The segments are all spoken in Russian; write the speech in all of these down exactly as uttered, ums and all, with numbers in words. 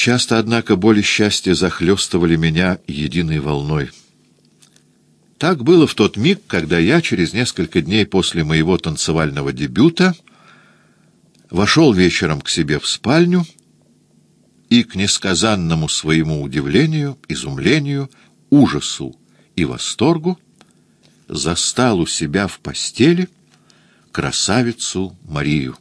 Часто, однако, боль и счастье захлестывали меня единой волной. Так было в тот миг, когда я через несколько дней после моего танцевального дебюта вошел вечером к себе в спальню и, к несказанному своему удивлению, изумлению, ужасу и восторгу, застал у себя в постели красавицу Марию.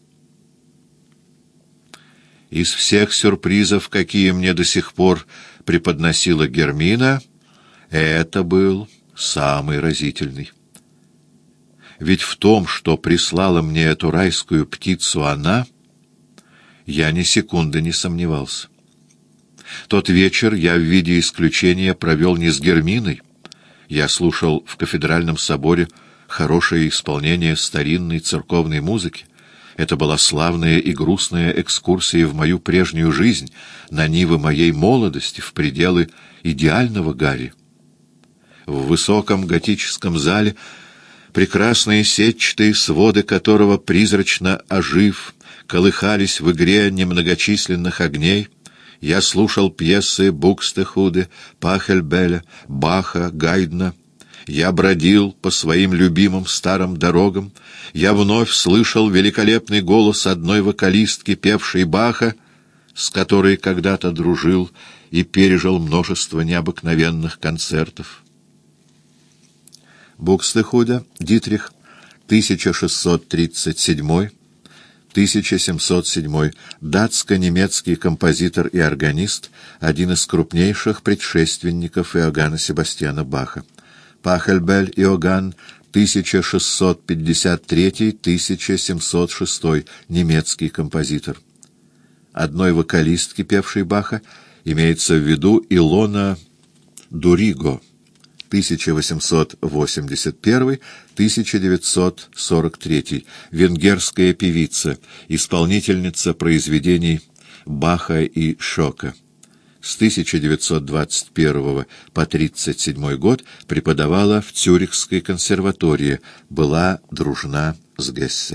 Из всех сюрпризов, какие мне до сих пор преподносила Гермина, это был самый разительный. Ведь в том, что прислала мне эту райскую птицу она, я ни секунды не сомневался. Тот вечер я в виде исключения провел не с Герминой. Я слушал в кафедральном соборе хорошее исполнение старинной церковной музыки. Это была славная и грустная экскурсия в мою прежнюю жизнь, на нивы моей молодости, в пределы идеального Гарри. В высоком готическом зале, прекрасные сетчатые своды которого, призрачно ожив, колыхались в игре немногочисленных огней, я слушал пьесы Букстехуде, Пахельбеля, Баха, Гайдна. Я бродил по своим любимым старым дорогам. Я вновь слышал великолепный голос одной вокалистки, певшей Баха, с которой когда-то дружил и пережил множество необыкновенных концертов. Букстехуде, Дитрих, тысяча шестьсот тридцать седьмой — тысяча семьсот седьмой, датско-немецкий композитор и органист, один из крупнейших предшественников Иоганна Себастьяна Баха. Пахельбель Иоганн, тысяча шестьсот пятьдесят третий — тысяча семьсот шестой, немецкий композитор. Одной вокалистки, певшей Баха, имеется в виду Илона Дуриго, тысяча восемьсот восемьдесят первый — тысяча девятьсот сорок третий, венгерская певица, исполнительница произведений Баха и Шока. С тысяча девятьсот двадцать первого по тридцать седьмой год преподавала в Цюрихской консерватории, была дружна с Гессе.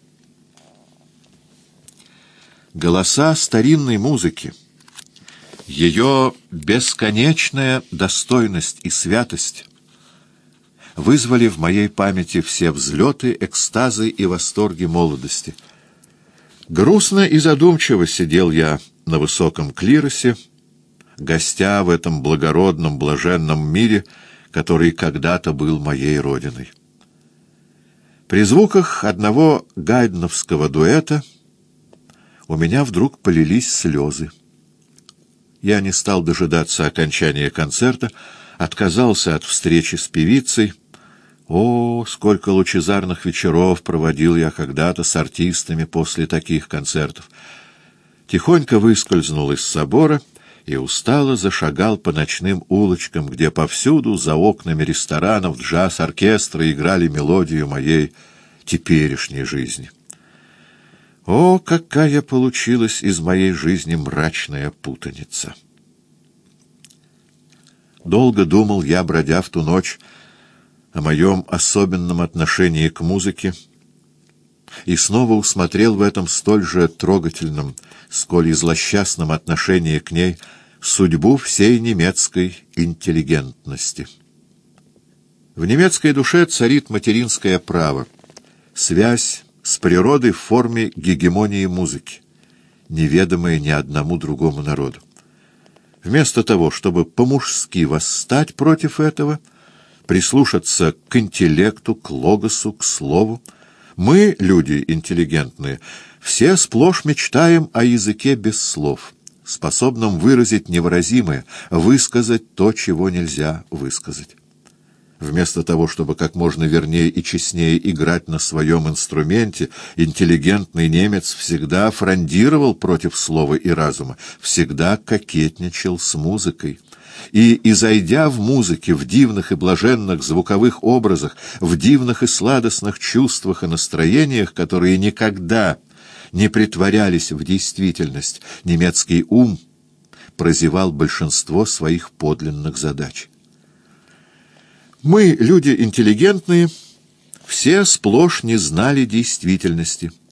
Голоса старинной музыки, ее бесконечная достойность и святость вызвали в моей памяти все взлеты, экстазы и восторги молодости. Грустно и задумчиво сидел я на высоком клиросе, гостя в этом благородном, блаженном мире, который когда-то был моей родиной. При звуках одного гайдновского дуэта у меня вдруг полились слезы. Я не стал дожидаться окончания концерта, отказался от встречи с певицей. О, сколько лучезарных вечеров проводил я когда-то с артистами после таких концертов! Тихонько выскользнул из собора и устало зашагал по ночным улочкам, где повсюду за окнами ресторанов джаз-оркестры играли мелодию моей теперешней жизни. О, какая получилась из моей жизни мрачная путаница! Долго думал я, бродя в ту ночь, о моем особенном отношении к музыке, и снова усмотрел в этом столь же трогательном, сколь и злосчастном отношении к ней судьбу всей немецкой интеллигентности. В немецкой душе царит материнское право, связь с природой в форме гегемонии музыки, неведомая ни одному другому народу. Вместо того, чтобы по-мужски восстать против этого, прислушаться к интеллекту, к логосу, к слову, мы, люди интеллигентные, все сплошь мечтаем о языке без слов, способном выразить невыразимое, высказать то, чего нельзя высказать. Вместо того, чтобы как можно вернее и честнее играть на своем инструменте, интеллигентный немец всегда фрондировал против слова и разума, всегда кокетничал с музыкой. И, изойдя в музыке, в дивных и блаженных звуковых образах, в дивных и сладостных чувствах и настроениях, которые никогда не притворялись в действительность, немецкий ум прозевал большинство своих подлинных задач. Мы, люди интеллигентные, все сплошь не знали действительности.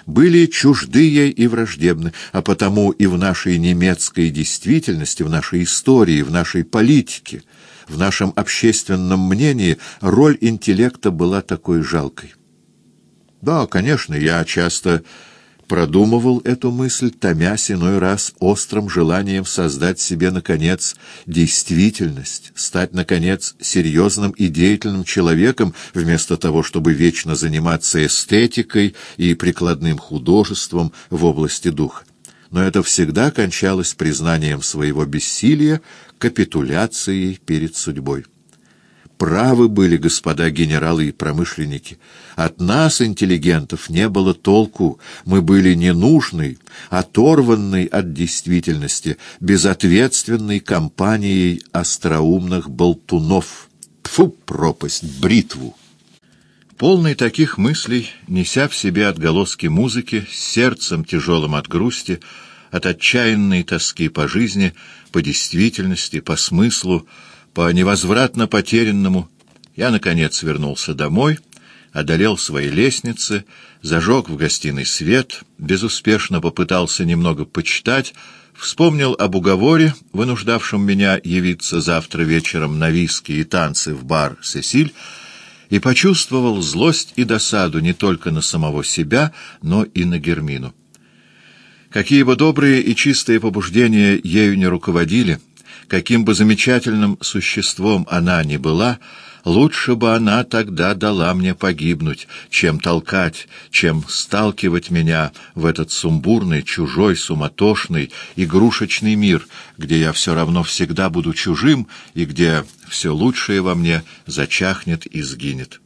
были чужды ей и враждебны, а потому и в нашей немецкой действительности, в нашей истории, в нашей политике, в нашем общественном мнении роль интеллекта была такой жалкой. Да, конечно, я часто продумывал эту мысль, томясь иной раз острым желанием создать себе, наконец, действительность, стать, наконец, серьезным и деятельным человеком, вместо того, чтобы вечно заниматься эстетикой и прикладным художеством в области духа. Но это всегда кончалось признанием своего бессилия, капитуляцией перед судьбой. Правы были господа генералы и промышленники. От нас, интеллигентов, не было толку. Мы были ненужной, оторванной от действительности, безответственной компанией остроумных болтунов. Тьфу, пропасть, бритву! Полный таких мыслей, неся в себе отголоски музыки, с сердцем тяжелым от грусти, от отчаянной тоски по жизни, по действительности, по смыслу, по невозвратно потерянному, я, наконец, вернулся домой, одолел свои лестницы, зажег в гостиной свет, безуспешно попытался немного почитать, вспомнил об уговоре, вынуждавшем меня явиться завтра вечером на виски и танцы в бар «Сесиль», и почувствовал злость и досаду не только на самого себя, но и на Гермину. Какие бы добрые и чистые побуждения ею не руководили, каким бы замечательным существом она ни была, лучше бы она тогда дала мне погибнуть, чем толкать, чем сталкивать меня в этот сумбурный, чужой, суматошный, игрушечный мир, где я все равно всегда буду чужим и где все лучшее во мне зачахнет и сгинет.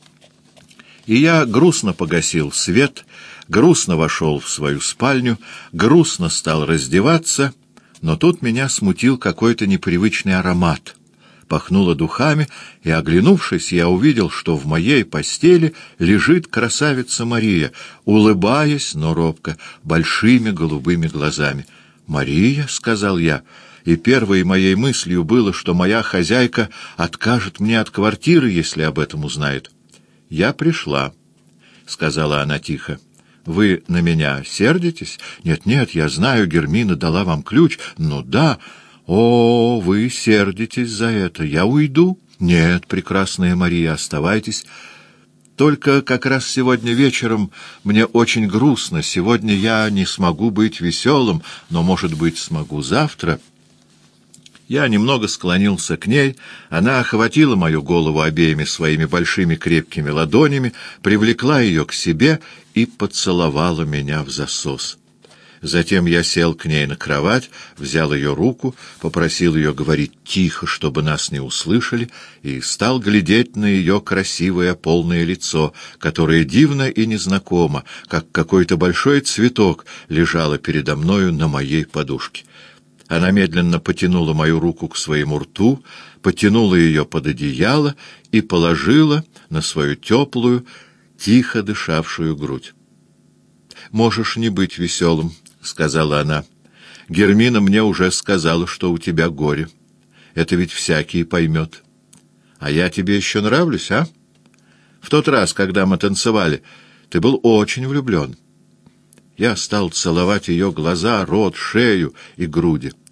И я грустно погасил свет, грустно вошел в свою спальню, грустно стал раздеваться, но тут меня смутил какой-то непривычный аромат. Пахнуло духами, и, оглянувшись, я увидел, что в моей постели лежит красавица Мария, улыбаясь, но робко, большими голубыми глазами. «Мария», — сказал я, и первой моей мыслью было, что моя хозяйка откажет мне от квартиры, если об этом узнает. «Я пришла», — сказала она тихо. «Вы на меня сердитесь?» «Нет-нет, я знаю, Гермина дала вам ключ». «Ну да». «О, вы сердитесь за это. Я уйду?» «Нет, прекрасная Мария, оставайтесь. Только как раз сегодня вечером мне очень грустно. Сегодня я не смогу быть веселым, но, может быть, смогу завтра». Я немного склонился к ней, она охватила мою голову обеими своими большими крепкими ладонями, привлекла ее к себе и поцеловала меня в засос. Затем я сел к ней на кровать, взял ее руку, попросил ее говорить тихо, чтобы нас не услышали, и стал глядеть на ее красивое полное лицо, которое дивно и незнакомо, как какой-то большой цветок, лежало передо мною на моей подушке. Она медленно потянула мою руку к своему рту, потянула ее под одеяло и положила на свою теплую, тихо дышавшую грудь. «Можешь не быть веселым», — сказала она. «Гермина мне уже сказала, что у тебя горе. Это ведь всякий поймет. А я тебе еще нравлюсь, а? В тот раз, когда мы танцевали, ты был очень влюблен». Я стал целовать ее глаза, рот, шею и груди.